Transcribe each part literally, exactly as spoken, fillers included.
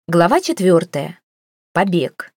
Глава четвертая. Побег.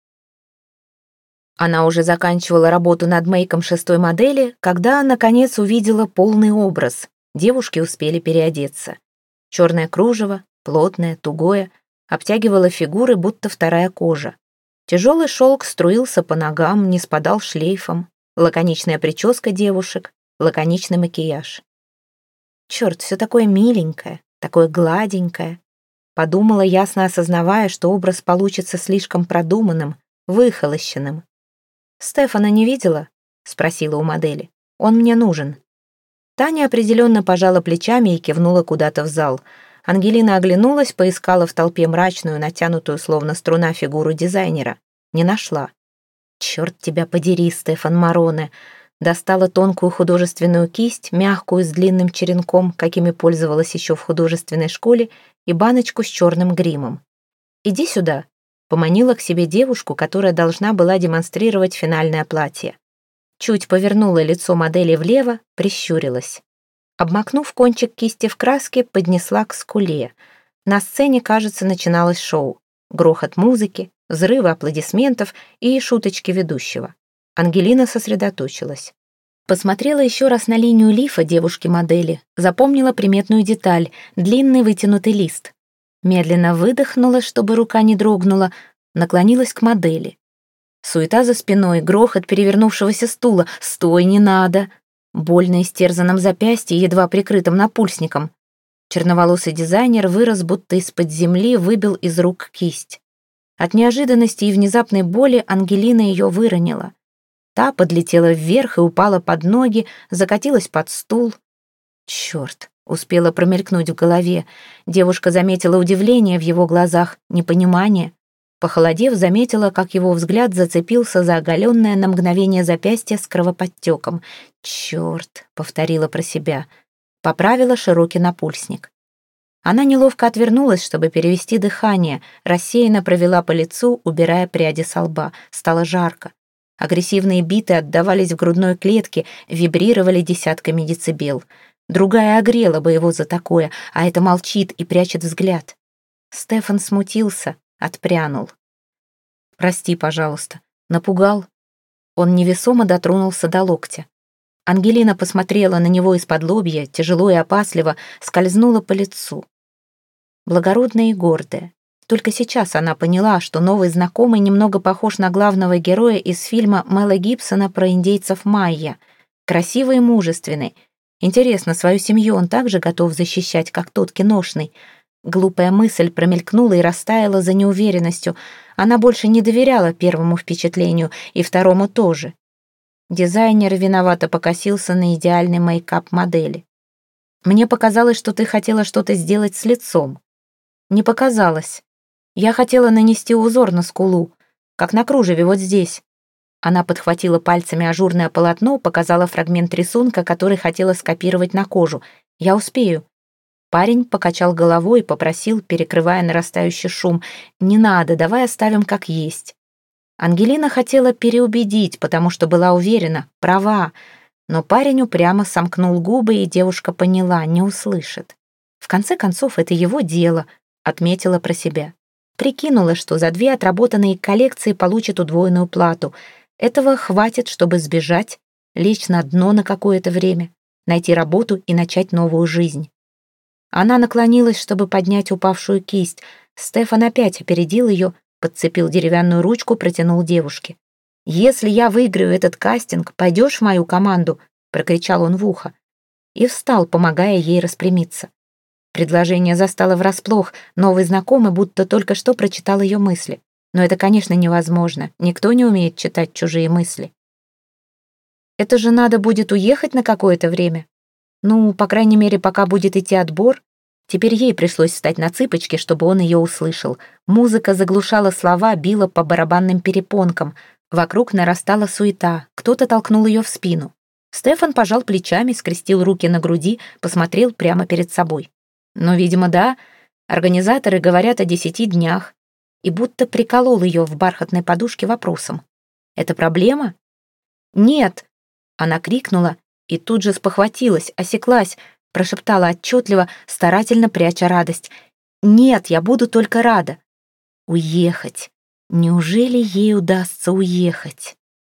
Она уже заканчивала работу над мейком шестой модели, когда, наконец, увидела полный образ. Девушки успели переодеться. Черное кружево, плотное, тугое, обтягивало фигуры, будто вторая кожа. Тяжелый шелк струился по ногам, не спадал шлейфом. Лаконичная прическа девушек, лаконичный макияж. Черт, все такое миленькое, такое гладенькое. Подумала, ясно осознавая, что образ получится слишком продуманным, выхолощенным. «Стефана не видела?» — спросила у модели. «Он мне нужен». Таня определенно пожала плечами и кивнула куда-то в зал. Ангелина оглянулась, поискала в толпе мрачную, натянутую, словно струна, фигуру дизайнера. Не нашла. «Черт тебя подери, Стефан Мароне!» Достала тонкую художественную кисть, мягкую, с длинным черенком, какими пользовалась еще в художественной школе, и баночку с черным гримом. «Иди сюда», — поманила к себе девушку, которая должна была демонстрировать финальное платье. Чуть повернула лицо модели влево, прищурилась. Обмакнув кончик кисти в краске, поднесла к скуле. На сцене, кажется, начиналось шоу. Грохот музыки, взрывы аплодисментов и шуточки ведущего. Ангелина сосредоточилась. Посмотрела еще раз на линию лифа девушки-модели, запомнила приметную деталь — длинный вытянутый лист. Медленно выдохнула, чтобы рука не дрогнула, наклонилась к модели. Суета за спиной, грохот перевернувшегося стула. «Стой, не надо!» Боль на истерзанном запястье, едва прикрытым напульсником. Черноволосый дизайнер вырос, будто из-под земли, выбил из рук кисть. От неожиданности и внезапной боли Ангелина ее выронила. Та подлетела вверх и упала под ноги, закатилась под стул. Черт, успела промелькнуть в голове. Девушка заметила удивление в его глазах, непонимание. Похолодев, заметила, как его взгляд зацепился за оголенное на мгновение запястье с кровоподтеком. «Черт», — повторила про себя. Поправила широкий напульсник. Она неловко отвернулась, чтобы перевести дыхание, рассеянно провела по лицу, убирая пряди со лба. Стало жарко. Агрессивные биты отдавались в грудной клетке, вибрировали десятками децибел. Другая огрела бы его за такое, а это молчит и прячет взгляд. Стефан смутился, отпрянул. «Прости, пожалуйста. Напугал?» Он невесомо дотронулся до локтя. Ангелина посмотрела на него из-под лобья, тяжело и опасливо, скользнула по лицу. Благородная и гордая. Только сейчас она поняла, что новый знакомый немного похож на главного героя из фильма Мэла Гибсона про индейцев майя. Красивый и мужественный. Интересно, свою семью он также готов защищать, как тот киношный. Глупая мысль промелькнула и растаяла за неуверенностью. Она больше не доверяла первому впечатлению, и второму тоже. Дизайнер виновато покосился на идеальный мейкап модели. «Мне показалось, что ты хотела что-то сделать с лицом». «Не показалось. Я хотела нанести узор на скулу, как на кружеве вот здесь». Она подхватила пальцами ажурное полотно, показала фрагмент рисунка, который хотела скопировать на кожу. «Я успею». Парень покачал головой и попросил, перекрывая нарастающий шум: «Не надо, давай оставим как есть». Ангелина хотела переубедить, потому что была уверена, права, но парень упрямо сомкнул губы, и девушка поняла, не услышит. В конце концов, это его дело, отметила про себя. Прикинула, что за две отработанные коллекции получит удвоенную плату. Этого хватит, чтобы сбежать, лечь на дно на какое-то время, найти работу и начать новую жизнь. Она наклонилась, чтобы поднять упавшую кисть. Стефан опять опередил ее, подцепил деревянную ручку, протянул девушке. «Если я выиграю этот кастинг, пойдешь в мою команду?» — прокричал он в ухо. И встал, помогая ей распрямиться. Предложение застало врасплох, новый знакомый будто только что прочитал ее мысли. Но это, конечно, невозможно, никто не умеет читать чужие мысли. «Это же надо будет уехать на какое-то время. Ну, по крайней мере, пока будет идти отбор». Теперь ей пришлось встать на цыпочки, чтобы он ее услышал. Музыка заглушала слова, била по барабанным перепонкам. Вокруг нарастала суета, кто-то толкнул ее в спину. Стефан пожал плечами, скрестил руки на груди, посмотрел прямо перед собой. Но, видимо, да, организаторы говорят о десяти днях. И будто приколол ее в бархатной подушке вопросом. «Это проблема?» «Нет!» Она крикнула и тут же спохватилась, осеклась, прошептала отчетливо, старательно пряча радость. «Нет, я буду только рада. Уехать. Неужели ей удастся уехать?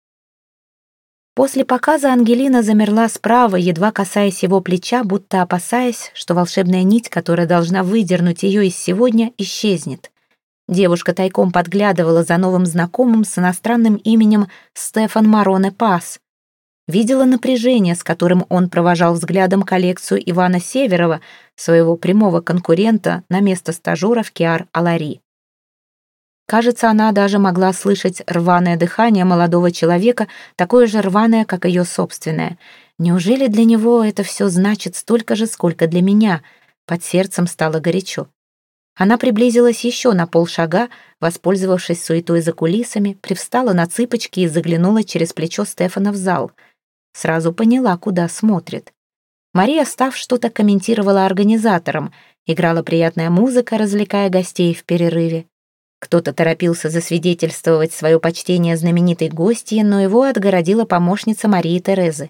После показа Ангелина замерла справа, едва касаясь его плеча, будто опасаясь, что волшебная нить, которая должна выдернуть ее из сегодня, исчезнет. Девушка тайком подглядывала за новым знакомым с иностранным именем Стефан Мароне Пас. Видела напряжение, с которым он провожал взглядом коллекцию Ивана Северова, своего прямого конкурента на место стажера в Киар-Алари. Кажется, она даже могла слышать рваное дыхание молодого человека, такое же рваное, как ее собственное. Неужели для него это все значит столько же, сколько для меня? Под сердцем стало горячо. Она приблизилась еще на полшага, воспользовавшись суетой за кулисами, привстала на цыпочки и заглянула через плечо Стефана в зал. Сразу поняла, куда смотрит. Мария, став, что-то комментировала организаторам. Играла приятная музыка, развлекая гостей в перерыве. Кто-то торопился засвидетельствовать свое почтение знаменитой гостье, но его отгородила помощница Марии Терезы.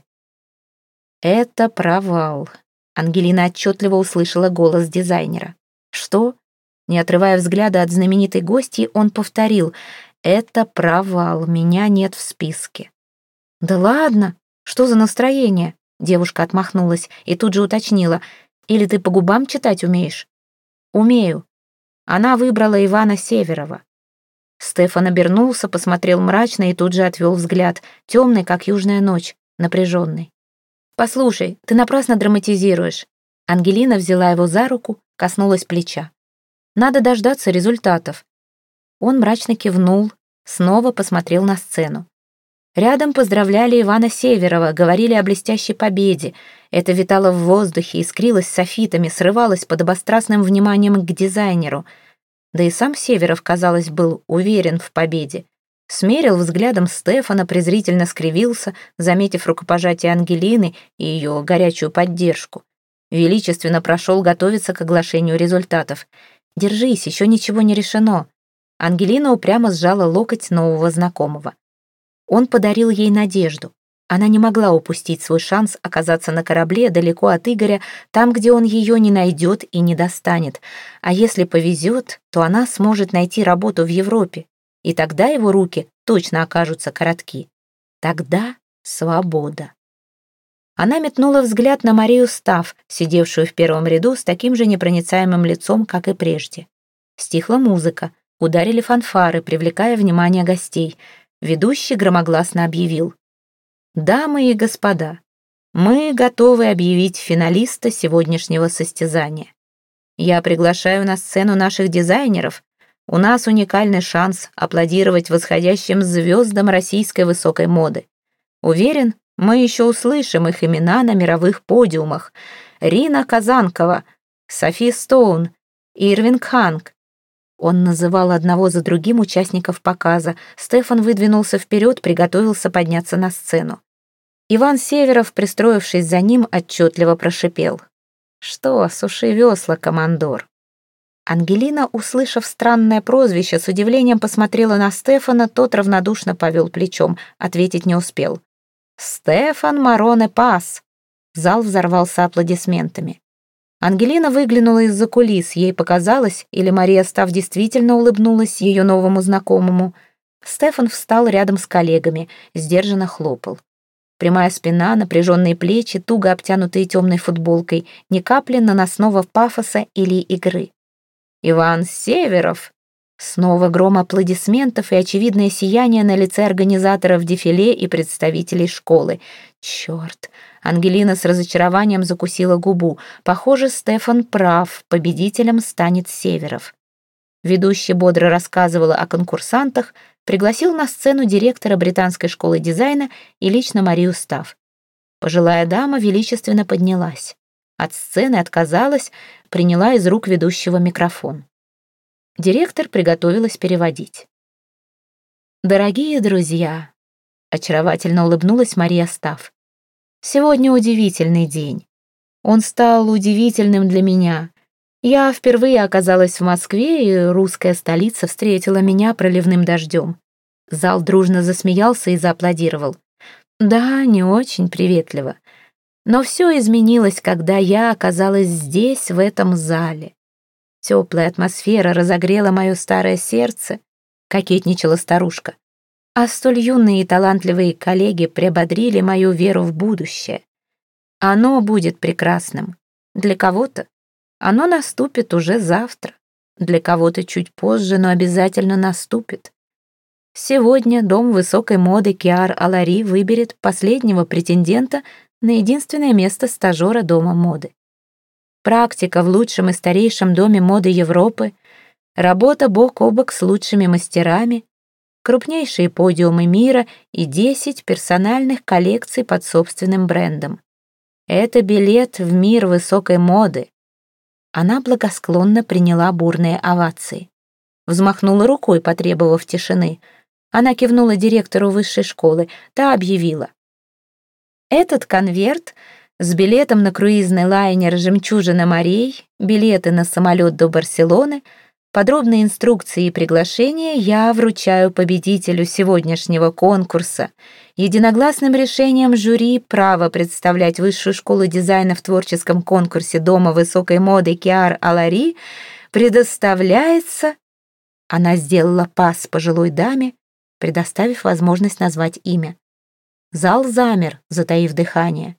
«Это провал», — Ангелина отчетливо услышала голос дизайнера. «Что?» Не отрывая взгляда от знаменитой гостьи, он повторил: «Это провал, меня нет в списке». «Да ладно, что за настроение?» Девушка отмахнулась и тут же уточнила: «Или ты по губам читать умеешь?» «Умею». Она выбрала Ивана Северова. Стефан обернулся, посмотрел мрачно и тут же отвел взгляд, темный, как южная ночь, напряженный. «Послушай, ты напрасно драматизируешь». Ангелина взяла его за руку, коснулась плеча. «Надо дождаться результатов». Он мрачно кивнул, снова посмотрел на сцену. Рядом поздравляли Ивана Северова, говорили о блестящей победе. Это витало в воздухе, искрилось софитами, срывалось под обострастным вниманием к дизайнеру. Да и сам Северов, казалось, был уверен в победе. Смерил взглядом Стефана, презрительно скривился, заметив рукопожатие Ангелины и ее горячую поддержку. Величественно прошел готовиться к оглашению результатов. «Держись, еще ничего не решено». Ангелина упрямо сжала локоть нового знакомого. Он подарил ей надежду. Она не могла упустить свой шанс оказаться на корабле далеко от Игоря, там, где он ее не найдет и не достанет. А если повезет, то она сможет найти работу в Европе, и тогда его руки точно окажутся коротки. Тогда свобода. Она метнула взгляд на Марию Став, сидевшую в первом ряду с таким же непроницаемым лицом, как и прежде. Стихла музыка, ударили фанфары, привлекая внимание гостей. Ведущий громогласно объявил: «Дамы и господа, мы готовы объявить финалиста сегодняшнего состязания. Я приглашаю на сцену наших дизайнеров. У нас уникальный шанс аплодировать восходящим звездам российской высокой моды. Уверен, мы еще услышим их имена на мировых подиумах. Рина Казанкова, Софи Стоун, Ирвинг Ханг». Он называл одного за другим участников показа. Стефан выдвинулся вперед, приготовился подняться на сцену. Иван Северов, пристроившись за ним, отчетливо прошипел: «Что, суши весла, командор». Ангелина, услышав странное прозвище, с удивлением посмотрела на Стефана, тот равнодушно повел плечом, ответить не успел. «Стефан Мароне Пас!» Зал взорвался аплодисментами. Ангелина выглянула из-за кулис, ей показалось, или Мария Став действительно улыбнулась ее новому знакомому. Стефан встал рядом с коллегами, сдержанно хлопал. Прямая спина, напряженные плечи, туго обтянутые темной футболкой, ни капли наносного пафоса или игры. «Иван Северов!» Снова гром аплодисментов и очевидное сияние на лице организаторов дефиле и представителей школы. Черт! Ангелина с разочарованием закусила губу. Похоже, Стефан прав, победителем станет Северов. Ведущий бодро рассказывала о конкурсантах, пригласил на сцену директора британской школы дизайна и лично Марию Став. Пожилая дама величественно поднялась. От сцены отказалась, приняла из рук ведущего микрофон. Директор приготовилась переводить. «Дорогие друзья», — очаровательно улыбнулась Мария Став, «сегодня удивительный день. Он стал удивительным для меня. Я впервые оказалась в Москве, и русская столица встретила меня проливным дождем». Зал дружно засмеялся и зааплодировал. «Да, не очень приветливо. Но все изменилось, когда я оказалась здесь, в этом зале. Теплая атмосфера разогрела мое старое сердце, кокетничала старушка. А столь юные и талантливые коллеги приободрили мою веру в будущее. Оно будет прекрасным. Для кого-то оно наступит уже завтра. Для кого-то чуть позже, но обязательно наступит. Сегодня дом высокой моды Киар Алари выберет последнего претендента на единственное место стажера дома моды. Практика в лучшем и старейшем доме моды Европы, работа бок о бок с лучшими мастерами, крупнейшие подиумы мира и десять персональных коллекций под собственным брендом. Это билет в мир высокой моды. Она благосклонно приняла бурные овации. Взмахнула рукой, потребовав тишины. Она кивнула директору высшей школы. Та объявила: «Этот конверт с билетом на круизный лайнер «Жемчужина морей», билеты на самолет до Барселоны, подробные инструкции и приглашения я вручаю победителю сегодняшнего конкурса. Единогласным решением жюри право представлять высшую школу дизайна в творческом конкурсе Дома высокой моды Киар Алари предоставляется...» Она сделала пас пожилой даме, предоставив возможность назвать имя. Зал замер, затаив дыхание.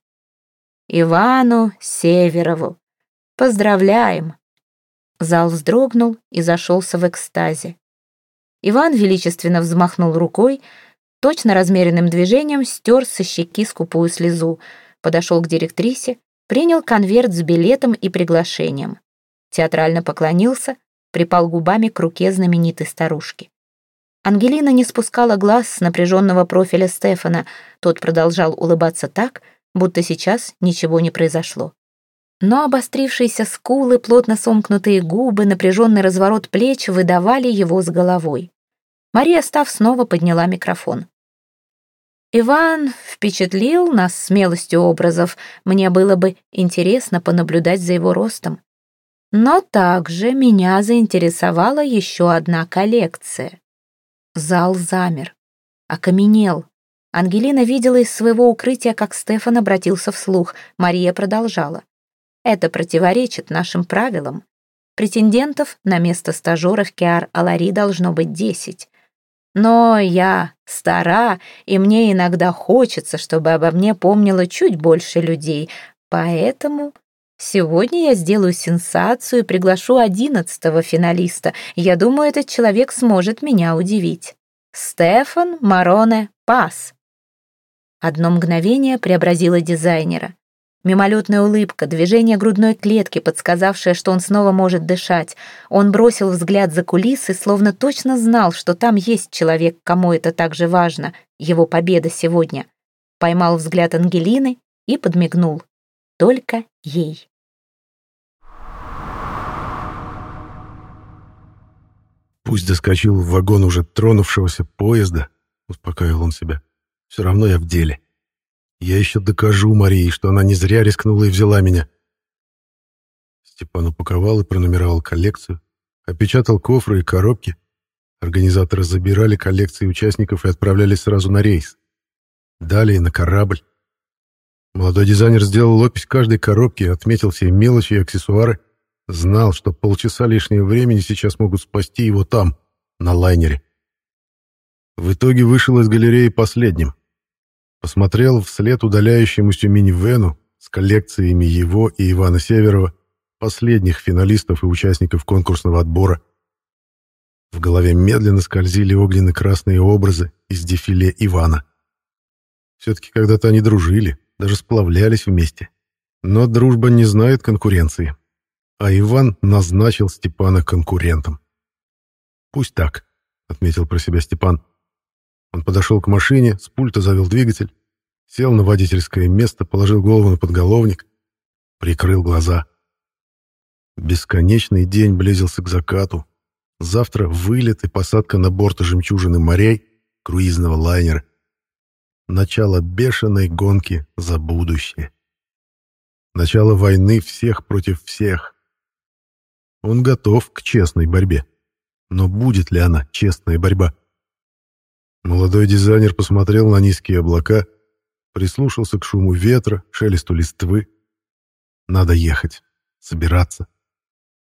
«Ивану Северову. Поздравляем!» Зал вздрогнул и зашелся в экстазе. Иван величественно взмахнул рукой, точно размеренным движением стер со щеки скупую слезу, подошел к директрисе, принял конверт с билетом и приглашением. Театрально поклонился, припал губами к руке знаменитой старушки. Ангелина не спускала глаз с напряженного профиля Стефана, тот продолжал улыбаться так, будто сейчас ничего не произошло. Но обострившиеся скулы, плотно сомкнутые губы, напряженный разворот плеч выдавали его с головой. Мария, став, снова подняла микрофон. «Иван впечатлил нас смелостью образов. Мне было бы интересно понаблюдать за его ростом. Но также меня заинтересовала еще одна коллекция». Зал замер, окаменел. Ангелина видела из своего укрытия, как Стефан обратился вслух. Мария продолжала. «Это противоречит нашим правилам. Претендентов на место стажера в Киар Алари должно быть десять. Но я стара, и мне иногда хочется, чтобы обо мне помнило чуть больше людей. Поэтому сегодня я сделаю сенсацию и приглашу одиннадцатого финалиста. Я думаю, этот человек сможет меня удивить. Стефан Мароне Пас». Одно мгновение преобразило дизайнера. Мимолетная улыбка, движение грудной клетки, подсказавшее, что он снова может дышать. Он бросил взгляд за кулисы, словно точно знал, что там есть человек, кому это так же важно, его победа сегодня. Поймал взгляд Ангелины и подмигнул. Только ей. Пусть доскочил в вагон уже тронувшегося поезда, успокаивал он себя. Все равно я в деле. Я еще докажу Марии, что она не зря рискнула и взяла меня. Степан упаковал и пронумеровал коллекцию, опечатал кофры и коробки. Организаторы забирали коллекции участников и отправляли сразу на рейс. Далее на корабль. Молодой дизайнер сделал опись каждой коробки, отметил все мелочи и аксессуары. Знал, что полчаса лишнего времени сейчас могут спасти его там, на лайнере. В итоге вышел из галереи последним. Посмотрел вслед удаляющемуся минивену с коллекциями его и Ивана Северова, последних финалистов и участников конкурсного отбора. В голове медленно скользили огненно-красные образы из дефиле Ивана. Все-таки когда-то они дружили, даже сплавлялись вместе. Но дружба не знает конкуренции. А Иван назначил Степана конкурентом. «Пусть так», — отметил про себя Степан. Он подошел к машине, с пульта завел двигатель, сел на водительское место, положил голову на подголовник, прикрыл глаза. Бесконечный день близился к закату. Завтра вылет и посадка на борт «Жемчужины морей» круизного лайнера. Начало бешеной гонки за будущее. Начало войны всех против всех. Он готов к честной борьбе. Но будет ли она честная борьба? Молодой дизайнер посмотрел на низкие облака, прислушался к шуму ветра, шелесту листвы. Надо ехать, собираться.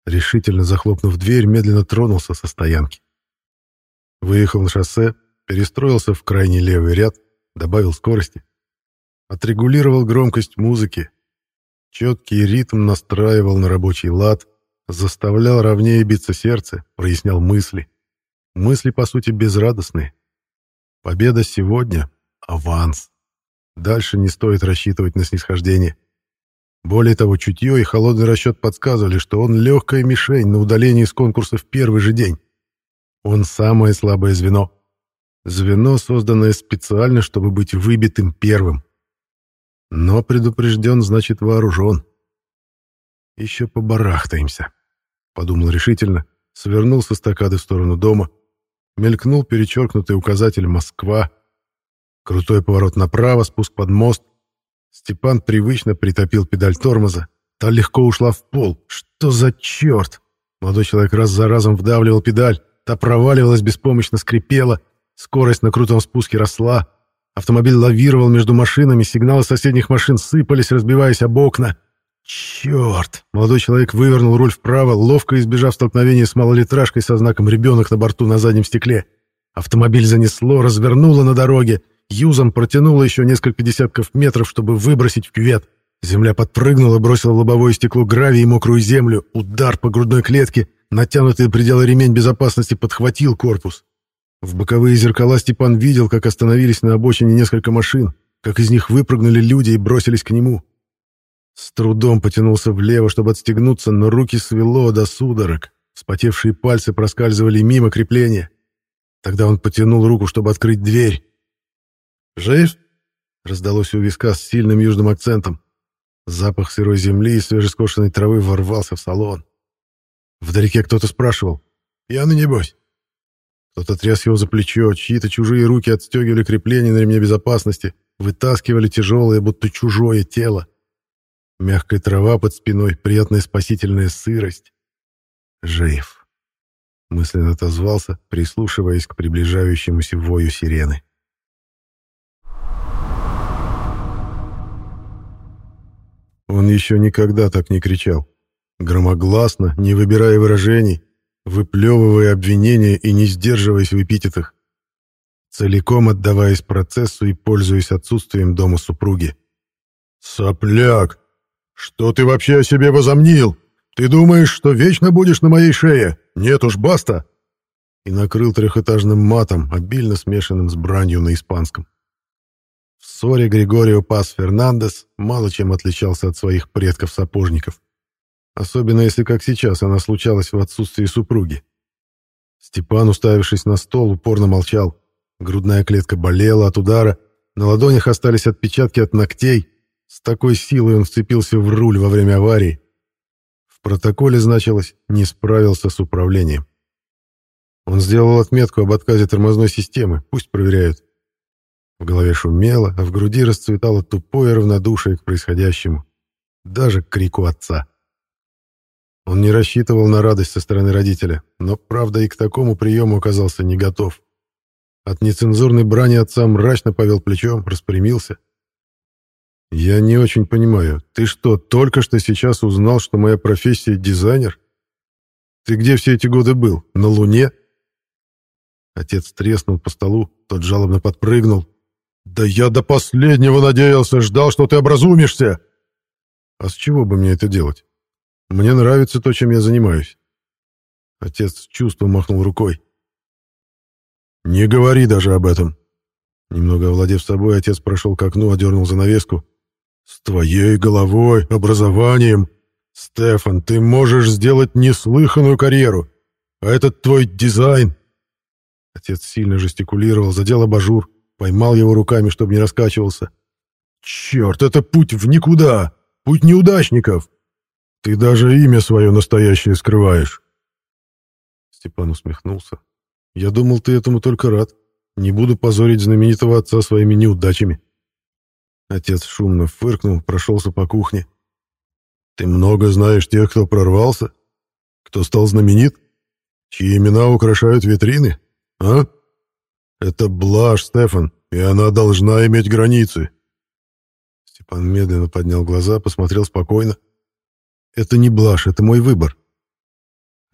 Решительно захлопнув дверь, медленно тронулся со стоянки. Выехал на шоссе, перестроился в крайний левый ряд, добавил скорости. Отрегулировал громкость музыки. Четкий ритм настраивал на рабочий лад, заставлял ровнее биться сердце, прояснял мысли. Мысли, по сути, безрадостные. Победа сегодня — аванс. Дальше не стоит рассчитывать на снисхождение. Более того, чутье и холодный расчет подсказывали, что он легкая мишень на удалении из конкурса в первый же день. Он самое слабое звено. Звено, созданное специально, чтобы быть выбитым первым. Но предупрежден, значит вооружен. «Еще побарахтаемся», — подумал решительно, свернул с эстакады в сторону дома, мелькнул перечеркнутый указатель «Москва», крутой поворот направо, спуск под мост. Степан привычно притопил педаль тормоза. Та легко ушла в пол. Что за черт? Молодой человек раз за разом вдавливал педаль. Та проваливалась, беспомощно скрипела. Скорость на крутом спуске росла. Автомобиль лавировал между машинами. Сигналы соседних машин сыпались, разбиваясь об окна. Черт! Молодой человек вывернул руль вправо, ловко избежав столкновения с малолитражкой со знаком «Ребенок» на борту на заднем стекле. Автомобиль занесло, развернуло на дороге. Юзом протянуло еще несколько десятков метров, чтобы выбросить в кювет. Земля подпрыгнула, бросила в лобовое стекло гравий и мокрую землю. Удар по грудной клетке. Натянутый до предела ремень безопасности подхватил корпус. В боковые зеркала Степан видел, как остановились на обочине несколько машин, как из них выпрыгнули люди и бросились к нему. С трудом потянулся влево, чтобы отстегнуться, но руки свело до судорог. Вспотевшие пальцы проскальзывали мимо крепления. Тогда он потянул руку, чтобы открыть дверь. «Жив?» — раздалось у виска с сильным южным акцентом. Запах сырой земли и свежескошенной травы ворвался в салон. Вдалеке кто-то спрашивал: «Пьяный, небось?» Кто-то тряс его за плечо, чьи-то чужие руки отстегивали крепления на ремне безопасности, вытаскивали тяжелое, будто чужое тело. Мягкая трава под спиной, приятная спасительная сырость. «Жив», — мысленно отозвался, прислушиваясь к приближающемуся вою сирены. Он еще никогда так не кричал. Громогласно, не выбирая выражений, выплевывая обвинения и не сдерживаясь в эпитетах. Целиком отдаваясь процессу и пользуясь отсутствием дома супруги. «Сопляк! Что ты вообще о себе возомнил? Ты думаешь, что вечно будешь на моей шее? Нет уж, баста!» И накрыл трехэтажным матом, обильно смешанным с бранью на испанском. В ссоре Григорио Пас Фернандес мало чем отличался от своих предков-сапожников. Особенно если, как сейчас, она случалась в отсутствии супруги. Степан, уставившись на стол, упорно молчал. Грудная клетка болела от удара, на ладонях остались отпечатки от ногтей. С такой силой он вцепился в руль во время аварии. В протоколе значилось «не справился с управлением». Он сделал отметку об отказе тормозной системы, пусть проверяют. В голове шумело, а в груди расцветало тупое равнодушие к происходящему, даже к крику отца. Он не рассчитывал на радость со стороны родителя, но, правда, и к такому приему оказался не готов. От нецензурной брани отца мрачно повел плечом, распрямился. «Я не очень понимаю, ты что, только что сейчас узнал, что моя профессия дизайнер? Ты где все эти годы был? На Луне?» Отец треснул по столу, тот жалобно подпрыгнул. «Да я до последнего надеялся, ждал, что ты образумишься!» «А с чего бы мне это делать? Мне нравится то, чем я занимаюсь». Отец с чувством махнул рукой. «Не говори даже об этом». Немного овладев собой, отец прошел к окну, одернул занавеску. «С твоей головой, образованием, Стефан, ты можешь сделать неслыханную карьеру. А этот твой дизайн...» Отец сильно жестикулировал, задел абажур, поймал его руками, чтобы не раскачивался. «Черт, это путь в никуда! Путь неудачников! Ты даже имя свое настоящее скрываешь!» Степан усмехнулся. «Я думал, ты этому только рад. Не буду позорить знаменитого отца своими неудачами». Отец шумно фыркнул, прошелся по кухне. «Ты много знаешь тех, кто прорвался? Кто стал знаменит? Чьи имена украшают витрины? А? Это блажь, Стефан, и она должна иметь границы». Степан медленно поднял глаза, посмотрел спокойно. «Это не блажь, это мой выбор.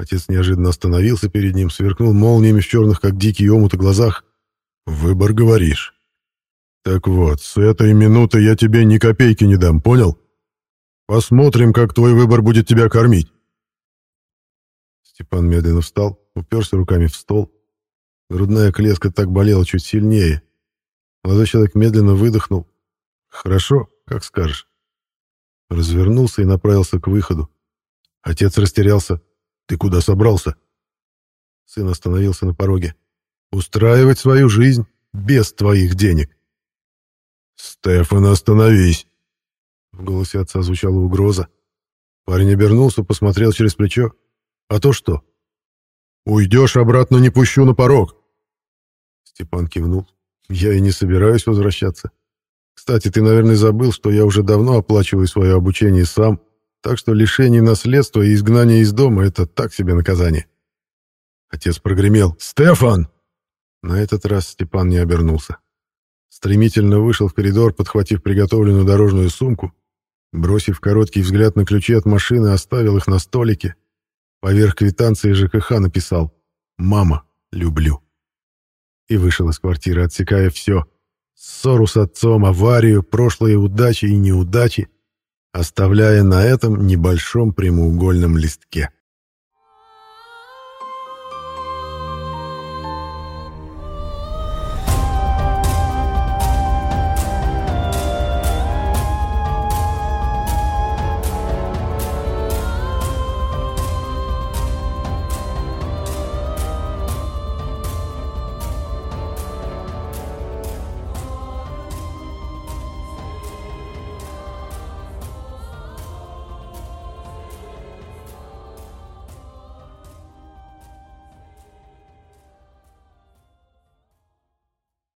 Отец неожиданно остановился перед ним, сверкнул молниями в черных, как дикие омуты, глазах. «Выбор, говоришь? Так вот, с этой минуты я тебе ни копейки не дам, понял? Посмотрим, как твой выбор будет тебя кормить». Степан медленно встал, уперся руками в стол. Грудная клетка так болела чуть сильнее. Молодой человек медленно выдохнул. «Хорошо, как скажешь». Развернулся и направился к выходу. Отец растерялся. «Ты куда собрался?» Сын остановился на пороге. «Устраивать свою жизнь без твоих денег». «Стефан, остановись!» В голосе отца звучала угроза. Парень обернулся, посмотрел через плечо. «А то что? Уйдешь обратно, не пущу на порог!» Степан кивнул. «Я и не собираюсь возвращаться. Кстати, ты, наверное, забыл, что я уже давно оплачиваю свое обучение сам, так что лишение наследства и изгнание из дома — это так себе наказание». Отец прогремел: «Стефан!» На этот раз Степан не обернулся. Стремительно вышел в коридор, подхватив приготовленную дорожную сумку, бросив короткий взгляд на ключи от машины, оставил их на столике. Поверх квитанции ЖКХ написал: «Мама, люблю». И вышел из квартиры, отсекая все: ссору с отцом, аварию, прошлые удачи и неудачи, оставляя на этом небольшом прямоугольном листке.